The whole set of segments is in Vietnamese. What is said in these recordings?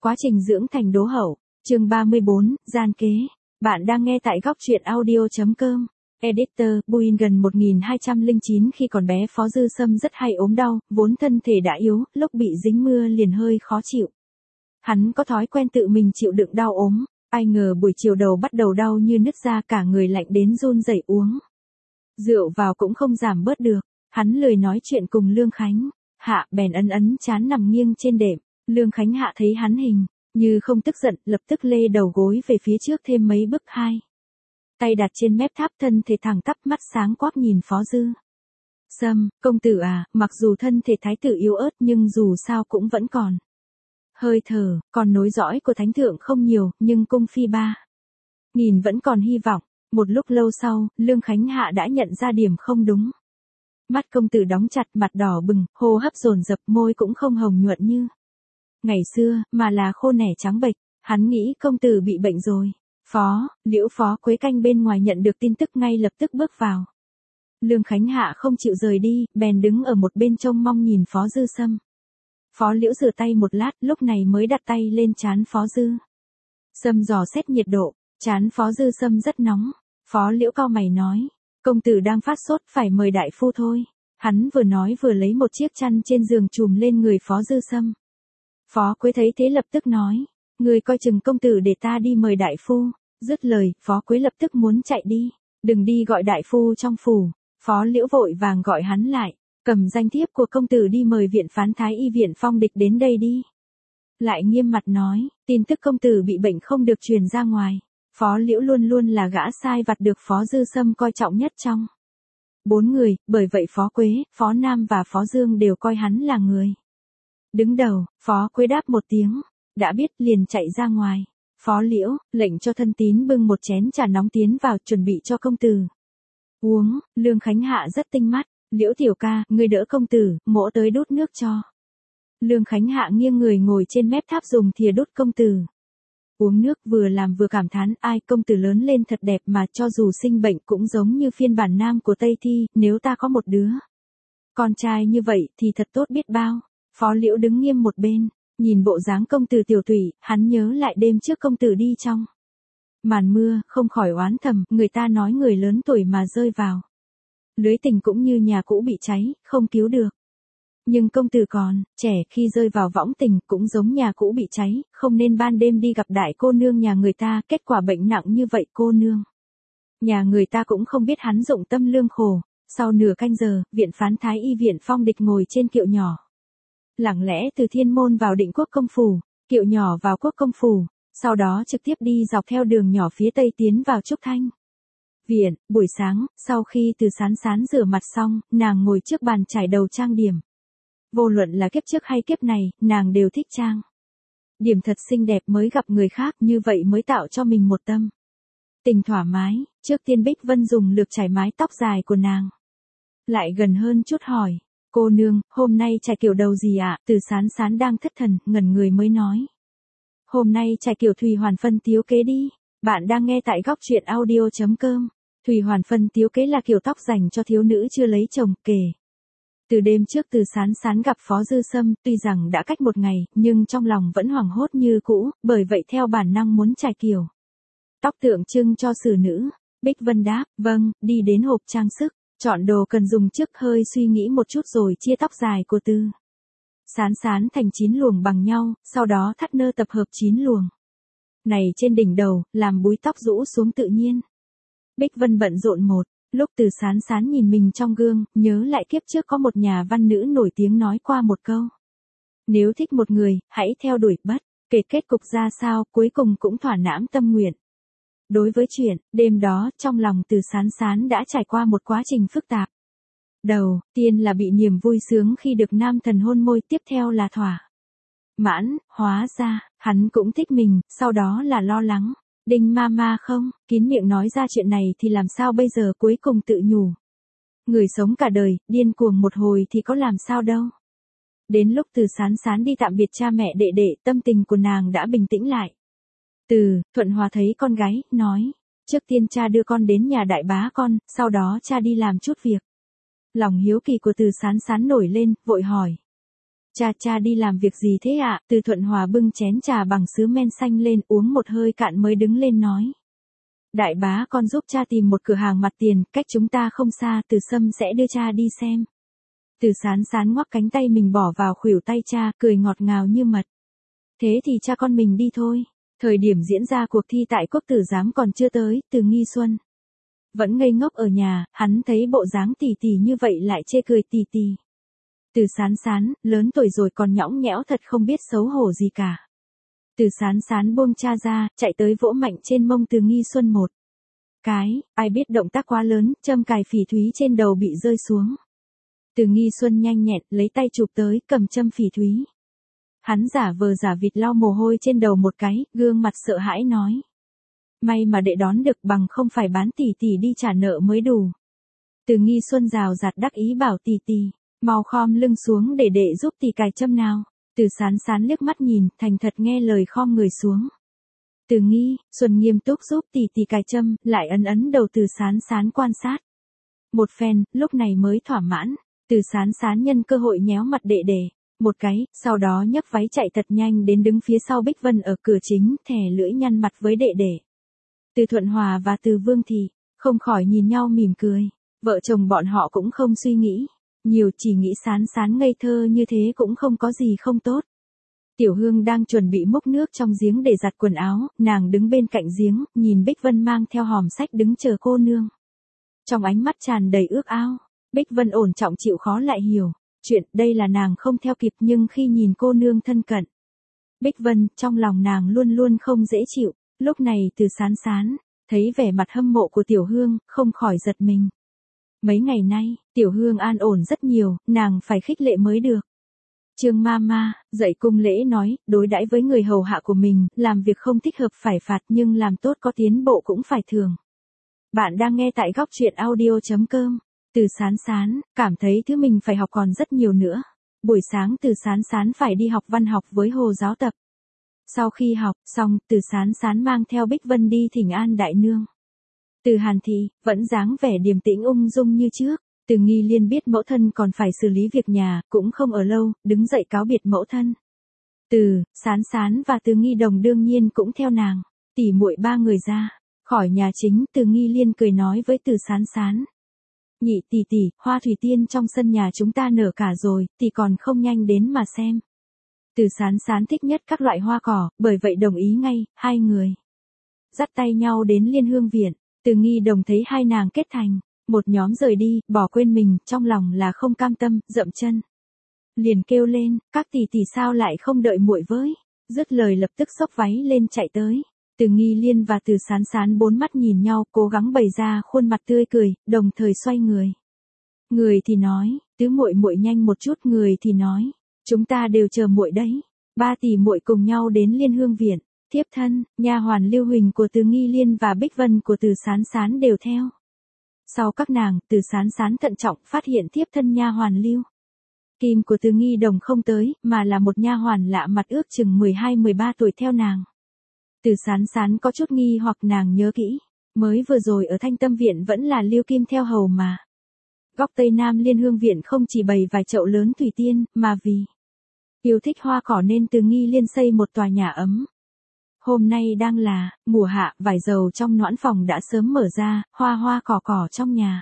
Quá trình dưỡng thành đố hậu, chương 34, gian kế. Bạn đang nghe tại góc truyện audio.com. Editor, Buin gần 1209 khi còn bé Phó Dư Sâm rất hay ốm đau, vốn thân thể đã yếu, lúc bị dính mưa liền hơi khó chịu. Hắn có thói quen tự mình chịu đựng đau ốm, ai ngờ buổi chiều đầu bắt đầu đau như nứt ra, cả người lạnh đến run rẩy, uống rượu vào cũng không giảm bớt được. Hắn lười nói chuyện cùng Lương Khánh Hạ, bèn ấn trán nằm nghiêng trên đệm. Lương Khánh Hạ thấy hắn hình như không tức giận, lập tức lê đầu gối về phía trước thêm mấy bước, hai tay đặt trên mép tháp, thân thể thẳng tắp, mắt sáng quắc nhìn Phó Dư Sâm. Công tử à, mặc dù thân thể thái tử yếu ớt nhưng dù sao cũng vẫn còn hơi thở, còn nối dõi của thánh thượng không nhiều, nhưng cung phi ba nghìn vẫn còn hy vọng. Một lúc lâu sau, Lương Khánh Hạ đã nhận ra điểm không đúng. Mắt công tử đóng chặt, mặt đỏ bừng, hô hấp dồn dập, môi cũng không hồng nhuận như ngày xưa, mà là khô nẻ trắng bệch. Hắn nghĩ công tử bị bệnh rồi. Liễu Phó Quế canh bên ngoài nhận được tin tức ngay lập tức bước vào. Lương Khánh Hạ không chịu rời đi, bèn đứng ở một bên trông mong nhìn Phó Dư Sâm. Phó Liễu rửa tay một lát, lúc này mới đặt tay lên trán Phó Dư Sâm dò xét nhiệt độ. Trán Phó Dư Sâm rất nóng. Phó Liễu cau mày nói, công tử đang phát sốt, phải mời đại phu thôi. Hắn vừa nói vừa lấy một chiếc chăn trên giường trùm lên người Phó Dư Sâm. Phó Quế thấy thế lập tức nói, người coi chừng công tử để ta đi mời đại phu. Dứt lời, Phó Quế lập tức muốn chạy đi. Đừng đi gọi đại phu trong phủ. Phó Liễu vội vàng gọi hắn lại, cầm danh thiếp của công tử đi mời viện phán Thái y viện Phong Địch đến đây đi. Lại nghiêm mặt nói, tin tức công tử bị bệnh không được truyền ra ngoài. Phó Liễu luôn luôn là gã sai vặt được Phó Dư Sâm coi trọng nhất trong 4 người, bởi vậy Phó Quế, Phó Nam và Phó Dương đều coi hắn là người đứng đầu. Phó Quế đáp một tiếng, đã biết, liền chạy ra ngoài. Phó Liễu lệnh cho thân tín bưng một chén trà nóng tiến vào, chuẩn bị cho công tử uống. Lương Khánh Hạ rất tinh mắt, Liễu tiểu ca, ngươi đỡ công tử, mỗ tới đút nước cho. Lương Khánh Hạ nghiêng người ngồi trên mép tháp dùng thìa đút công tử uống nước, vừa làm vừa cảm thán, ai, công tử lớn lên thật đẹp mà, cho dù sinh bệnh cũng giống như phiên bản nam của Tây Thi, nếu ta có một đứa con trai như vậy thì thật tốt biết bao. Phó Liễu đứng nghiêm một bên, nhìn bộ dáng công tử tiểu tụy, hắn nhớ lại đêm trước công tử đi trong màn mưa, không khỏi oán thầm, người ta nói người lớn tuổi mà rơi vào lưới tình cũng như nhà cũ bị cháy, không cứu được. Nhưng công tử còn trẻ, khi rơi vào võng tình cũng giống nhà cũ bị cháy, không nên ban đêm đi gặp đại cô nương nhà người ta, kết quả bệnh nặng như vậy cô nương nhà người ta cũng không biết hắn dụng tâm lương khổ. Sau nửa canh giờ, viện phán Thái y viện Phong Địch ngồi trên kiệu nhỏ, lặng lẽ từ thiên môn vào Định Quốc công phủ, kiệu nhỏ vào Quốc công phủ, sau đó trực tiếp đi dọc theo đường nhỏ phía tây tiến vào Trúc Thanh viện. Buổi sáng, sau khi Từ Sán Sán rửa mặt xong, nàng ngồi trước bàn trải đầu trang điểm. Vô luận là kiếp trước hay kiếp này, nàng đều thích trang điểm thật xinh đẹp, mới gặp người khác, như vậy mới tạo cho mình một tâm tình thoải mái. Trước tiên Bích Vân dùng lược chải mái tóc dài của nàng, lại gần hơn chút hỏi, cô nương, hôm nay chải kiểu đầu gì ạ? Từ Sán Sán đang thất thần, ngẩn người mới nói, hôm nay chải kiểu Thùy Hoàn Phân Tiếu Kế đi. Bạn đang nghe tại góc truyện audio.com. Thùy Hoàn Phân Tiếu Kế là kiểu tóc dành cho thiếu nữ chưa lấy chồng. Kể từ đêm trước Từ Sán Sán gặp Phó Dư Sâm, tuy rằng đã cách một ngày, nhưng trong lòng vẫn hoảng hốt như cũ, bởi vậy theo bản năng muốn chải kiểu tóc tượng trưng cho xử nữ. Bích Vân đáp, vâng, đi đến hộp trang sức, chọn đồ cần dùng trước, hơi suy nghĩ một chút rồi chia tóc dài của Từ Sán Sán thành 9 luồng bằng nhau, sau đó thắt nơ tập hợp 9 luồng này trên đỉnh đầu, làm búi tóc rũ xuống tự nhiên. Bích Vân bận rộn một lúc, Từ Sán Sán nhìn mình trong gương, nhớ lại kiếp trước có một nhà văn nữ nổi tiếng nói qua một câu, nếu thích một người, hãy theo đuổi, bất kể kết cục ra sao, cuối cùng cũng thỏa mãn tâm nguyện. Đối với chuyện đêm đó, trong lòng Từ Sán Sán đã trải qua một quá trình phức tạp. Đầu tiên là bị niềm vui sướng khi được nam thần hôn môi, tiếp theo là thỏa mãn, hóa ra hắn cũng thích mình, sau đó là lo lắng Đinh Mama không kín miệng nói ra chuyện này thì làm sao bây giờ, cuối cùng tự nhủ, người sống cả đời, điên cuồng một hồi thì có làm sao đâu. Đến lúc Từ Sán Sán đi tạm biệt cha mẹ đệ đệ, tâm tình của nàng đã bình tĩnh lại. Từ Thuận Hòa thấy con gái, nói, trước tiên cha đưa con đến nhà đại bá con, sau đó cha đi làm chút việc. Lòng hiếu kỳ của Từ Sán Sán nổi lên, vội hỏi, Cha đi làm việc gì thế ạ? Từ Thuận Hòa bưng chén trà bằng sứ men xanh lên uống một hơi cạn mới đứng lên nói. Đại bá con giúp cha tìm một cửa hàng mặt tiền, cách chúng ta không xa, Từ Sâm sẽ đưa cha đi xem. Từ Sán Sán ngoắc cánh tay mình bỏ vào khuỷu tay cha, cười ngọt ngào như mật. Thế thì cha con mình đi thôi. Thời điểm diễn ra cuộc thi tại quốc tử giám còn chưa tới, Từ Nghi Xuân vẫn ngây ngốc ở nhà, hắn thấy bộ dáng tỉ tỉ như vậy lại chê cười tỉ tỉ. Từ Sán Sán, lớn tuổi rồi còn nhõng nhẽo thật không biết xấu hổ gì cả. Từ Sán Sán buông cha ra, chạy tới vỗ mạnh trên mông Từ Nghi Xuân một cái, ai biết động tác quá lớn, châm cài phỉ thúy trên đầu bị rơi xuống. Từ Nghi Xuân nhanh nhẹn, lấy tay chụp tới, cầm châm phỉ thúy. Hắn giả vờ giả vịt lau mồ hôi trên đầu một cái, gương mặt sợ hãi nói. May mà đệ đón được, bằng không phải bán tỷ tỷ đi trả nợ mới đủ. Từ Nghi Xuân rào rạt đắc ý bảo tỷ tỷ, mau khom lưng xuống để đệ giúp tỷ cài châm nào. Từ Sán Sán liếc mắt nhìn, thành thật nghe lời khom người xuống. Từ Nghi Xuân nghiêm túc giúp tỷ tỷ cài châm, lại ấn đầu Từ Sán Sán quan sát. Một phen, lúc này mới thỏa mãn. Từ Sán Sán nhân cơ hội nhéo mặt đệ đệ một cái, sau đó nhấc váy chạy thật nhanh đến đứng phía sau Bích Vân ở cửa chính, thè lưỡi nhăn mặt với đệ đệ. Từ Thuận Hòa và Từ Vương Thị không khỏi nhìn nhau mỉm cười. Vợ chồng bọn họ cũng không suy nghĩ nhiều, chỉ nghĩ Sán Sán ngây thơ như thế cũng không có gì không tốt. Tiểu Hương đang chuẩn bị múc nước trong giếng để giặt quần áo, nàng đứng bên cạnh giếng, nhìn Bích Vân mang theo hòm sách đứng chờ cô nương. Trong ánh mắt tràn đầy ước ao, Bích Vân ổn trọng chịu khó lại hiểu. Chuyện đây là nàng không theo kịp, nhưng khi nhìn cô nương thân cận Bích Vân, trong lòng nàng luôn luôn không dễ chịu. Lúc này Từ Sán Sán thấy vẻ mặt hâm mộ của Tiểu Hương, không khỏi giật mình. Mấy ngày nay, Tiểu Hương an ổn rất nhiều, nàng phải khích lệ mới được. Trương Mama dạy cung lễ nói, đối đãi với người hầu hạ của mình, làm việc không thích hợp phải phạt, nhưng làm tốt có tiến bộ cũng phải thưởng. Bạn đang nghe tại góc truyện audio.com. Từ Sán Sán cảm thấy thứ mình phải học còn rất nhiều nữa. Buổi sáng Từ Sán Sán phải đi học văn học với Hồ giáo tập. Sau khi học xong, Từ Sán Sán mang theo Bích Vân đi thỉnh an đại nương. Từ Hàn Thị vẫn dáng vẻ điềm tĩnh ung dung như trước. Từ Nghi Liên biết mẫu thân còn phải xử lý việc nhà, cũng không ở lâu, đứng dậy cáo biệt mẫu thân. Từ Sán Sán và Từ Nghi Đồng đương nhiên cũng theo nàng, tỉ muội ba người ra khỏi nhà chính. Từ Nghi Liên cười nói với Từ Sán Sán. Nhị tỷ tỷ, hoa thủy tiên trong sân nhà chúng ta nở cả rồi, tỷ còn không nhanh đến mà xem. Từ Sán Sán thích nhất các loại hoa cỏ, bởi vậy đồng ý ngay, hai người dắt tay nhau đến Liên Hương Viện. Từ Nghi Đồng thấy hai nàng kết thành một nhóm rời đi, bỏ quên mình, trong lòng là không cam tâm, dậm chân liền kêu lên, các tỷ tỷ sao lại không đợi muội với. Dứt lời lập tức xốc váy lên chạy tới. Từ Nghi Liên và Từ Sán Sán bốn mắt nhìn nhau, cố gắng bày ra khuôn mặt tươi cười, đồng thời xoay người. Người thì nói, tứ muội muội nhanh một chút, người thì nói, chúng ta đều chờ muội đấy. Ba tỷ muội cùng nhau đến Liên Hương Viện. Thiếp thân, nha hoàn Lưu Huỳnh của Từ Nghi Liên và Bích Vân của Từ Sán Sán đều theo. Sau các nàng, Từ Sán Sán thận trọng phát hiện thiếp thân nha hoàn Lưu Kim của Từ Nghi Đồng không tới, mà là một nha hoàn lạ mặt ước chừng 12-13 tuổi theo nàng. Từ Sán Sán có chút nghi hoặc, nàng nhớ kỹ, mới vừa rồi ở Thanh Tâm Viện vẫn là Lưu Kim theo hầu mà. Góc Tây Nam Liên Hương Viện không chỉ bày vài chậu lớn thủy tiên, mà vì yêu thích hoa cỏ nên Từ Nghi Liên xây một tòa nhà ấm. Hôm nay đang là mùa hạ, vải dầu trong noãn phòng đã sớm mở ra, hoa cỏ trong nhà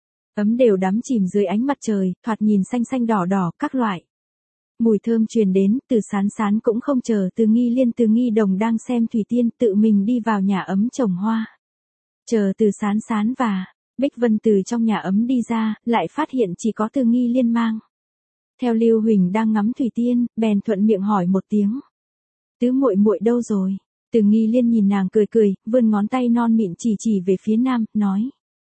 ấm đều đắm chìm dưới ánh mặt trời, thoạt nhìn xanh xanh đỏ đỏ các loại. Mùi thơm truyền đến. Từ Sán Sán cũng không chờ Từ Nghi Liên Từ Nghi Đồng đang xem thủy tiên, tự mình đi vào nhà ấm trồng hoa. Chờ Từ Sán Sán và Bích Vân từ trong nhà ấm đi ra, lại phát hiện chỉ có Từ Nghi Liên mang theo Lưu Huỳnh đang ngắm thủy tiên, bèn thuận miệng hỏi một tiếng. Tứ muội muội đâu rồi? Từ Nghi Liên nhìn nàng cười cười, vươn ngón tay non mịn chỉ về phía nam, nói.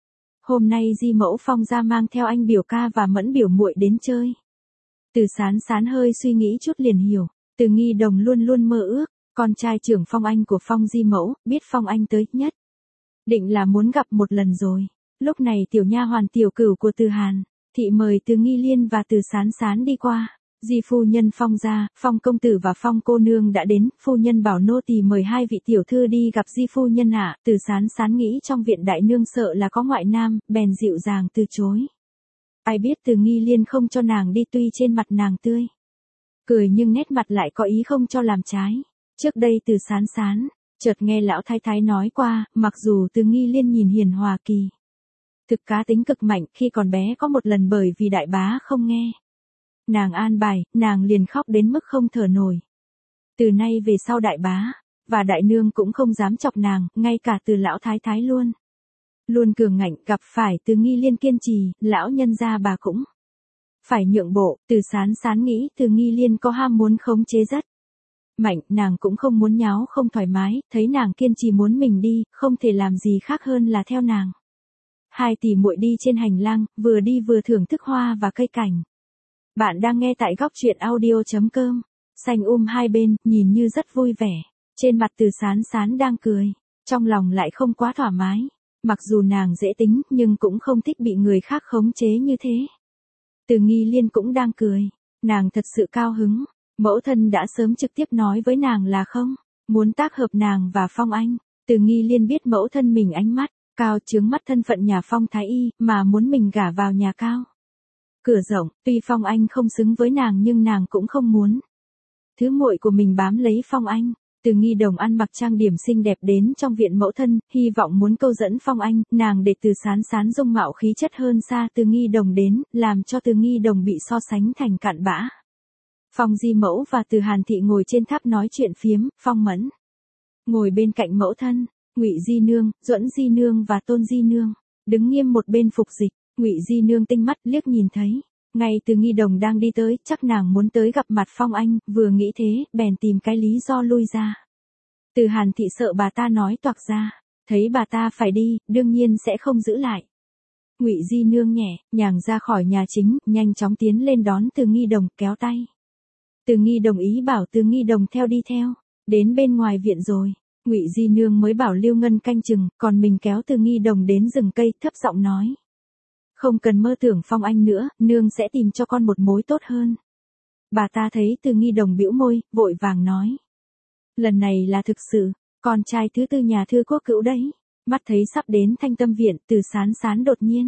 Hôm nay Di Mẫu Phong ra mang theo anh biểu ca và Mẫn biểu muội đến chơi. Từ Sán Sán hơi suy nghĩ chút liền hiểu. Từ Nghi Đồng luôn luôn mơ ước, con trai trưởng Phong Anh của Phong Di Mẫu, biết Phong Anh tới nhất định là muốn gặp một lần rồi. Lúc này tiểu nha hoàn tiểu cửu của Từ Hàn Thị mời Từ Nghi Liên và Từ Sán Sán đi qua. Di phu nhân Phong gia, Phong công tử và Phong cô nương đã đến, phu nhân bảo nô tỳ mời hai vị tiểu thư đi gặp Di phu nhân ạ. Từ Sán Sán nghĩ trong viện đại nương sợ là có ngoại nam, bèn dịu dàng từ chối. Ai biết Từ Nghi Liên không cho nàng đi, tuy trên mặt nàng tươi cười nhưng nét mặt lại có ý không cho làm trái. Trước đây Từ Sán Sán, chợt nghe lão thái thái nói qua, mặc dù Từ Nghi Liên nhìn hiền hòa kỳ thực cá tính cực mạnh, khi còn bé có một lần bởi vì đại bá không nghe nàng an bài, nàng liền khóc đến mức không thở nổi. Từ nay về sau đại bá và đại nương cũng không dám chọc nàng, ngay cả Từ lão thái thái luôn cường ngạnh, gặp phải Từ Nghi Liên kiên trì, lão nhân gia bà cũng phải nhượng bộ. Từ Sán Sán nghĩ Từ Nghi Liên có ham muốn khống chế rất mạnh, nàng cũng không muốn nháo không thoải mái, thấy nàng kiên trì muốn mình đi, không thể làm gì khác hơn là theo nàng. Hai tỷ muội đi trên hành lang, vừa đi vừa thưởng thức hoa và cây cảnh. Bạn đang nghe tại góc truyện audio.com. Xanh hai bên, nhìn như rất vui vẻ. Trên mặt Từ Sán Sán đang cười, trong lòng lại không quá thoải mái. Mặc dù nàng dễ tính, nhưng cũng không thích bị người khác khống chế như thế. Từ Nghi Liên cũng đang cười, nàng thật sự cao hứng. Mẫu thân đã sớm trực tiếp nói với nàng là không muốn tác hợp nàng và Phong Anh. Từ Nghi Liên biết mẫu thân mình ánh mắt cao chướng mắt thân phận nhà Phong Thái Y, mà muốn mình gả vào nhà cao cửa rộng, tuy Phong Anh không xứng với nàng nhưng nàng cũng không muốn thứ muội của mình bám lấy Phong Anh. Từ Nghi Đồng ăn mặc trang điểm xinh đẹp đến trong viện mẫu thân, hy vọng muốn câu dẫn Phong Anh, nàng để Từ Sán Sán dung mạo khí chất hơn xa Từ Nghi Đồng đến, làm cho Từ Nghi Đồng bị so sánh thành cặn bã. Phong Di Mẫu và Từ Hàn Thị ngồi trên tháp nói chuyện phiếm, Phong Mẫn ngồi bên cạnh mẫu thân, Ngụy Di Nương, Duẫn Di Nương và Tôn Di Nương đứng nghiêm một bên phục dịch. Ngụy Di Nương tinh mắt liếc nhìn thấy, ngay Từ Nghi Đồng đang đi tới, chắc nàng muốn tới gặp mặt Phong Anh, vừa nghĩ thế, bèn tìm cái lý do lui ra. Từ Hàn Thị sợ bà ta nói toạc ra, thấy bà ta phải đi, đương nhiên sẽ không giữ lại. Ngụy Di Nương nhẹ nhàng ra khỏi nhà chính, nhanh chóng tiến lên đón Từ Nghi Đồng, kéo tay. Từ Nghi Đồng ý bảo Từ Nghi Đồng theo đi theo, đến bên ngoài viện rồi, Ngụy Di Nương mới bảo Lưu Ngân canh chừng, còn mình kéo Từ Nghi Đồng đến rừng cây, thấp giọng nói. Không cần mơ tưởng Phong Anh nữa, nương sẽ tìm cho con một mối tốt hơn. Bà ta thấy Từ Nghi Đồng bĩu môi, vội vàng nói. Lần này là thực sự, con trai thứ tư nhà Thư Quốc Cữu đấy. Mắt thấy sắp đến Thanh Tâm viện, Từ Sán Sán đột nhiên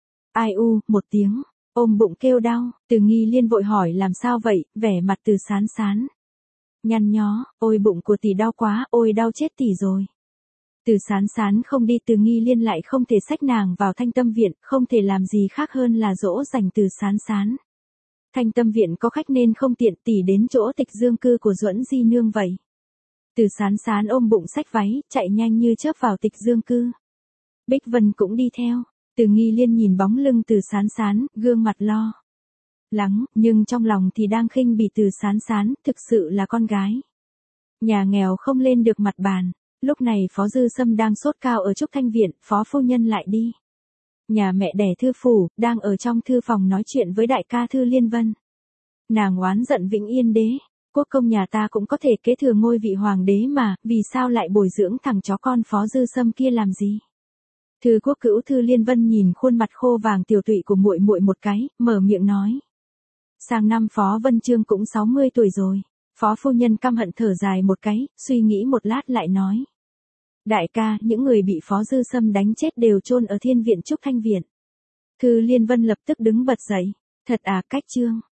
ai u một tiếng, ôm bụng kêu đau. Từ Nghi Liên vội hỏi làm sao vậy, vẻ mặt Từ Sán Sán nhăn nhó, ôi bụng của tỷ đau quá, ôi đau chết tỷ rồi. Từ Sán Sán không đi, Từ Nghi Liên lại không thể xách nàng vào Thanh Tâm viện, không thể làm gì khác hơn là dỗ dành Từ Sán Sán. Thanh Tâm viện có khách nên không tiện, tỷ đến chỗ Tịch Dương cư của Duẫn Di Nương vậy. Từ Sán Sán ôm bụng xách váy, chạy nhanh như chớp vào Tịch Dương cư. Bích Vân cũng đi theo. Từ Nghi Liên nhìn bóng lưng Từ Sán Sán, gương mặt lo lắng, nhưng trong lòng thì đang khinh bỉ Từ Sán Sán, thực sự là con gái nhà nghèo không lên được mặt bàn. Lúc này Phó Dư Sâm đang sốt cao ở Trúc Thanh viện, Phó phu nhân lại đi nhà mẹ đẻ Thư phủ, đang ở trong thư phòng nói chuyện với đại ca Thư Liên Vân. Nàng oán giận Vĩnh Yên đế, quốc công nhà ta cũng có thể kế thừa ngôi vị hoàng đế mà, vì sao lại bồi dưỡng thằng chó con Phó Dư Sâm kia làm gì? Thư Quốc Cữu Thư Liên Vân nhìn khuôn mặt khô vàng tiểu tụy của muội muội một cái, mở miệng nói. Sang năm Phó Vân Chương cũng 60 tuổi rồi. Phó phu nhân căm hận thở dài một cái, suy nghĩ một lát lại nói. Đại ca, những người bị Phó Dư Sâm đánh chết đều chôn ở Thiên viện Trúc Thanh viện. Thư Liên Vân lập tức đứng bật dậy. Thật à, cách trương.